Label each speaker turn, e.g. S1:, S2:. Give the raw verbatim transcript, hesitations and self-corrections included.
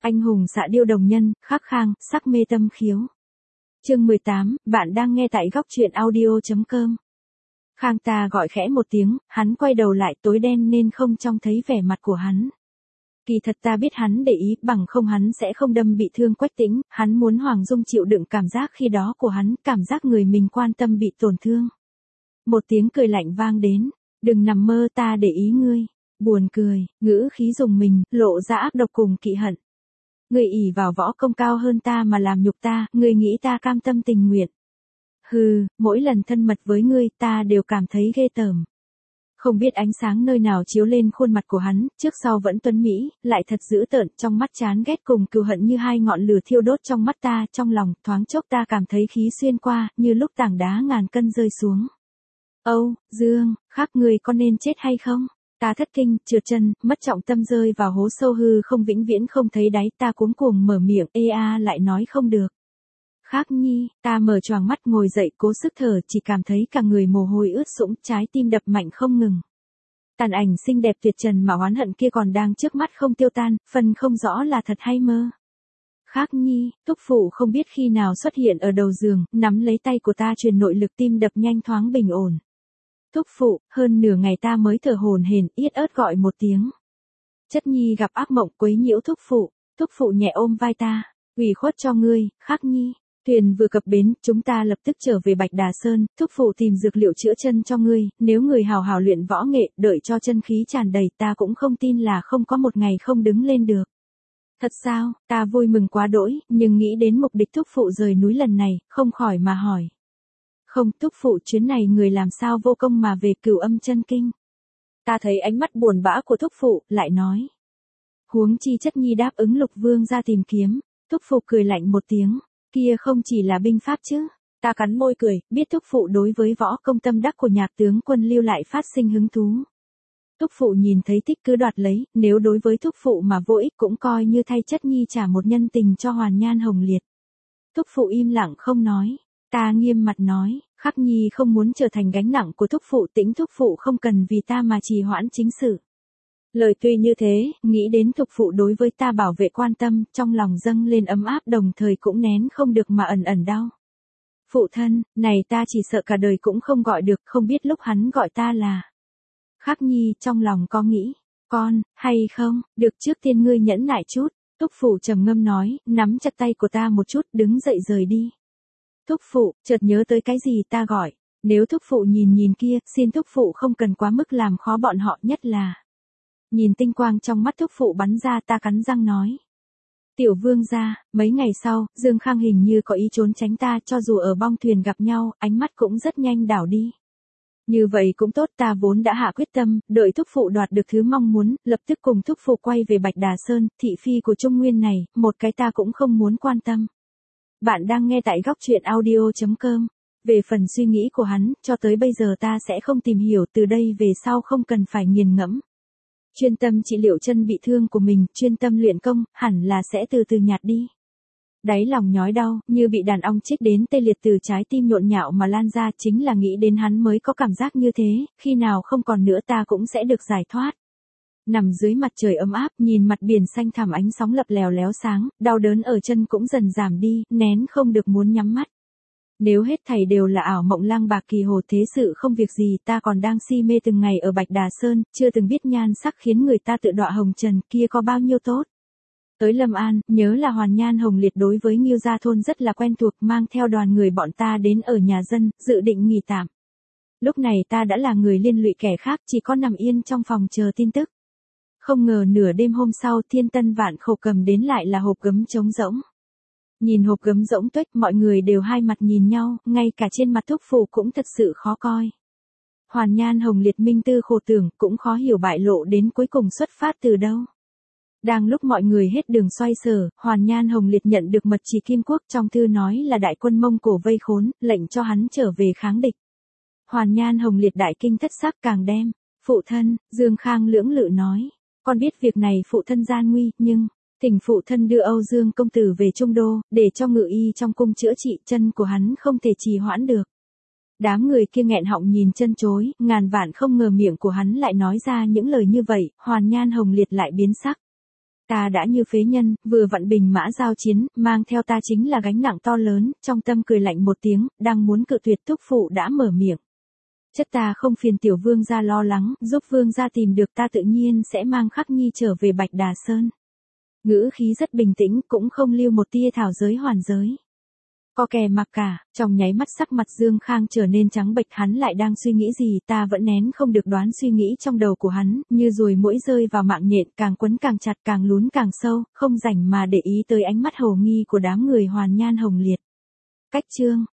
S1: Anh hùng xạ điêu đồng nhân, khắc khang, sắc mê tâm khiếu. Chương mười tám, bạn đang nghe tại góc truyện audio.com. Khang ta gọi khẽ một tiếng, hắn quay đầu lại, tối đen nên không trông thấy vẻ mặt của hắn. Kỳ thật ta biết hắn để ý, bằng không hắn sẽ không đâm bị thương Quách Tĩnh, hắn muốn Hoàng Dung chịu đựng cảm giác khi đó của hắn, cảm giác người mình quan tâm bị tổn thương. Một tiếng cười lạnh vang đến, đừng nằm mơ, ta để ý ngươi. Buồn cười, ngữ khí dùng mình, lộ ra ác độc cùng kỵ hận. Ngươi ỷ vào võ công cao hơn ta mà làm nhục ta, ngươi nghĩ ta cam tâm tình nguyện. Hừ, mỗi lần thân mật với ngươi ta đều cảm thấy ghê tởm. Không biết ánh sáng nơi nào chiếu lên khuôn mặt của hắn, trước sau vẫn tuấn mỹ, lại thật dữ tợn, trong mắt chán ghét cùng cừu hận như hai ngọn lửa thiêu đốt trong mắt ta, trong lòng, thoáng chốc ta cảm thấy khí xuyên qua, như lúc tảng đá ngàn cân rơi xuống. Âu, Dương, khác người có nên chết hay không? Ta thất kinh, trượt chân, mất trọng tâm rơi vào hố sâu hư không vĩnh viễn không thấy đáy, ta cuống cuồng mở miệng, ê a lại nói không được. Khác nhi, ta mở choàng mắt ngồi dậy cố sức thở, chỉ cảm thấy cả người mồ hôi ướt sũng, trái tim đập mạnh không ngừng. Tàn ảnh xinh đẹp tuyệt trần mà oán hận kia còn đang trước mắt không tiêu tan, phần không rõ là thật hay mơ. Khác nhi, thúc phụ không biết khi nào xuất hiện ở đầu giường, nắm lấy tay của ta truyền nội lực, tim đập nhanh thoáng bình ổn. Thúc phụ, hơn nửa ngày ta mới thở hổn hển, yết ớt gọi một tiếng. Chất nhi gặp ác mộng quấy nhiễu thúc phụ, thúc phụ nhẹ ôm vai ta, ủy khuất cho ngươi, Khác nhi. Thuyền vừa cập bến, chúng ta lập tức trở về Bạch Đà Sơn, thúc phụ tìm dược liệu chữa chân cho ngươi, nếu người hào hào luyện võ nghệ, đợi cho chân khí tràn đầy, ta cũng không tin là không có một ngày không đứng lên được. Thật sao, ta vui mừng quá đỗi, nhưng nghĩ đến mục đích thúc phụ rời núi lần này, không khỏi mà hỏi. Không, thúc phụ chuyến này người làm sao vô công mà về Cửu Âm Chân Kinh. Ta thấy ánh mắt buồn bã của thúc phụ, lại nói. Huống chi chất nhi đáp ứng Lục Vương ra tìm kiếm, thúc phụ cười lạnh một tiếng. Kia không chỉ là binh pháp chứ. Ta cắn môi cười, biết thúc phụ đối với võ công tâm đắc của nhạc tướng Quân Lưu lại phát sinh hứng thú. Thúc phụ nhìn thấy thích cứ đoạt lấy, nếu đối với thúc phụ mà vô ích cũng coi như thay chất nhi trả một nhân tình cho Hoàn Nhan Hồng Liệt. Thúc phụ im lặng không nói. Ta nghiêm mặt nói, Khắc nhi không muốn trở thành gánh nặng của thúc phụ, Tĩnh thúc phụ không cần vì ta mà trì hoãn chính sự. Lời tuy như thế, nghĩ đến thúc phụ đối với ta bảo vệ quan tâm, trong lòng dâng lên ấm áp đồng thời cũng nén không được mà ẩn ẩn đau. Phụ thân, này ta chỉ sợ cả đời cũng không gọi được, không biết lúc hắn gọi ta là. Khắc nhi trong lòng có nghĩ, con, hay không, được trước tiên ngươi nhẫn nại chút, thúc phụ trầm ngâm nói, nắm chặt tay của ta một chút, đứng dậy rời đi. Thúc phụ, chợt nhớ tới cái gì ta gọi, nếu thúc phụ nhìn nhìn kia, xin thúc phụ không cần quá mức làm khó bọn họ, nhất là. Nhìn tinh quang trong mắt thúc phụ bắn ra, ta cắn răng nói. Tiểu vương gia, mấy ngày sau, Dương Khang hình như có ý trốn tránh ta, cho dù ở bong thuyền gặp nhau, ánh mắt cũng rất nhanh đảo đi. Như vậy cũng tốt, ta vốn đã hạ quyết tâm, đợi thúc phụ đoạt được thứ mong muốn, lập tức cùng thúc phụ quay về Bạch Đà Sơn, thị phi của Trung Nguyên này, một cái ta cũng không muốn quan tâm. Bạn đang nghe tại góc truyện audio.com. Về phần suy nghĩ của hắn, cho tới bây giờ ta sẽ không tìm hiểu, từ đây về sau không cần phải nghiền ngẫm. Chuyên tâm trị liệu chân bị thương của mình, chuyên tâm luyện công, hẳn là sẽ từ từ nhạt đi. Đáy lòng nhói đau, như bị đàn ong chích đến tê liệt từ trái tim nhộn nhạo mà lan ra, chính là nghĩ đến hắn mới có cảm giác như thế, khi nào không còn nữa ta cũng sẽ được giải thoát. Nằm dưới mặt trời ấm áp, nhìn mặt biển xanh thẳm ánh sóng lập lèo léo sáng, đau đớn ở chân cũng dần giảm đi, nén không được muốn nhắm mắt. Nếu hết thảy đều là ảo mộng lang bạc kỳ hồ, thế sự không việc gì, ta còn đang si mê từng ngày ở Bạch Đà Sơn, chưa từng biết nhan sắc khiến người ta tự đọa hồng trần, kia có bao nhiêu tốt. Tới Lâm An, nhớ là Hoàn Nhan Hồng Liệt đối với Ngưu Gia Thôn rất là quen thuộc, mang theo đoàn người bọn ta đến ở nhà dân, dự định nghỉ tạm. Lúc này ta đã là người liên lụy kẻ khác, chỉ có nằm yên trong phòng chờ tin tức. Không ngờ nửa đêm hôm sau, thiên tân vạn khổ cầm đến lại là hộp gấm trống rỗng. Nhìn hộp gấm rỗng tuếch, mọi người đều hai mặt nhìn nhau, ngay cả trên mặt thúc phụ cũng thật sự khó coi. Hoàn Nhan Hồng Liệt minh tư khổ tưởng, cũng khó hiểu bại lộ đến cuối cùng xuất phát từ đâu. Đang lúc mọi người hết đường xoay sở, Hoàn Nhan Hồng Liệt nhận được mật chỉ Kim Quốc, trong thư nói là đại quân Mông Cổ vây khốn, lệnh cho hắn trở về kháng địch. Hoàn Nhan Hồng Liệt đại kinh thất sắc càng đem. Phụ thân, Dương Khang lưỡng lự nói. Con biết việc này phụ thân gian nguy, nhưng, thỉnh phụ thân đưa Âu Dương công tử về Trung Đô, để cho ngự y trong cung chữa trị, chân của hắn không thể trì hoãn được. Đám người kia nghẹn họng nhìn chân chối, ngàn vạn không ngờ miệng của hắn lại nói ra những lời như vậy, Hoàn Nhan Hồng Liệt lại biến sắc. Ta đã như phế nhân, vừa vặn bình mã giao chiến, mang theo ta chính là gánh nặng to lớn, trong tâm cười lạnh một tiếng, đang muốn cự tuyệt thúc phụ đã mở miệng. Chất ta không phiền tiểu vương gia lo lắng, giúp vương gia tìm được ta tự nhiên sẽ mang Khắc Nhi trở về Bạch Đà Sơn. Ngữ khí rất bình tĩnh, cũng không lưu một tia thảo giới hoàn giới. Co kè mặc cả, trong nháy mắt sắc mặt Dương Khang trở nên trắng bệch, hắn lại đang suy nghĩ gì, ta vẫn nén không được đoán suy nghĩ trong đầu của hắn, như ruồi muỗi rơi vào mạng nhện, càng quấn càng chặt, càng lún càng sâu, không rảnh mà để ý tới ánh mắt hồ nghi của đám người Hoàn Nhan Hồng Liệt. Cách chương